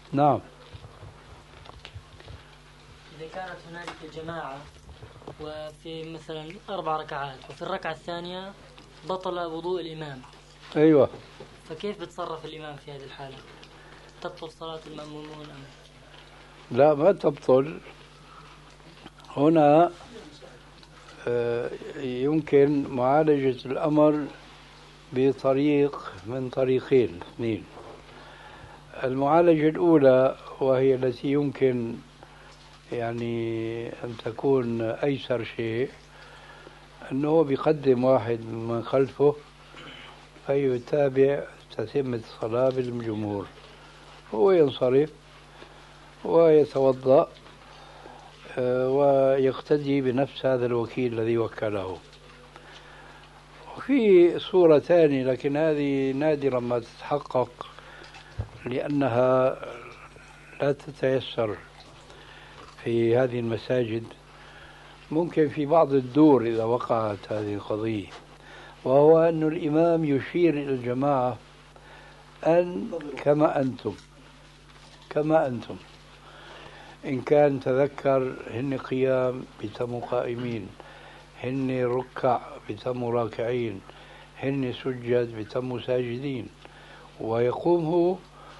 نعم. إذا كانت هنالك جماعة وفي مثلا 4 ركعات وفي الركعة الثانية بطل وضوء الإمام، أيوة، فكيف بتصرف الإمام في هذه الحالة؟ تبطل صلاة المأمومون أم؟ لا ما تبطل. هنا يمكن معالجة الأمر بطريق من طريقين اثنين. المعالجة الأولى وهي التي يمكن يعني أن تكون أيسر شيء، أنه بيقدم واحد من خلفه فيتابع تتم الصلاة بالجمهور، هو ينصرف ويتوضأ ويقتدي بنفس هذا الوكيل الذي وكله. وفي صورة ثانية لكن هذه نادرا ما تتحقق لأنها لا تتيسر في هذه المساجد، ممكن في بعض الدور إذا وقعت هذه القضية، وهو أن الإمام يشير إلى الجماعة أن كما أنتم إن كان تذكر هن قيام بتموا قائمين، هن ركع بتموا راكعين، هن سجد بتموا ساجدين، ويقوم هو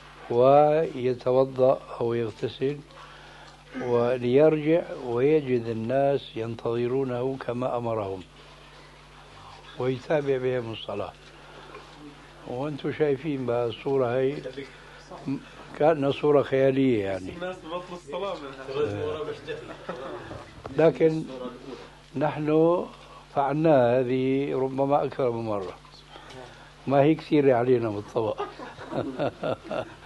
ويتوضأ أو يغتسل وليرجع ويجد الناس ينتظرونه كما أمرهم ويتابع بهم الصلاة. وأنتم شايفين بقى الصورة هي كأنها صورة خيالية يعني، لكن نحن فعلناها هذه ربما أكثر من مرة، ما هي كثيرة علينا بالطبع.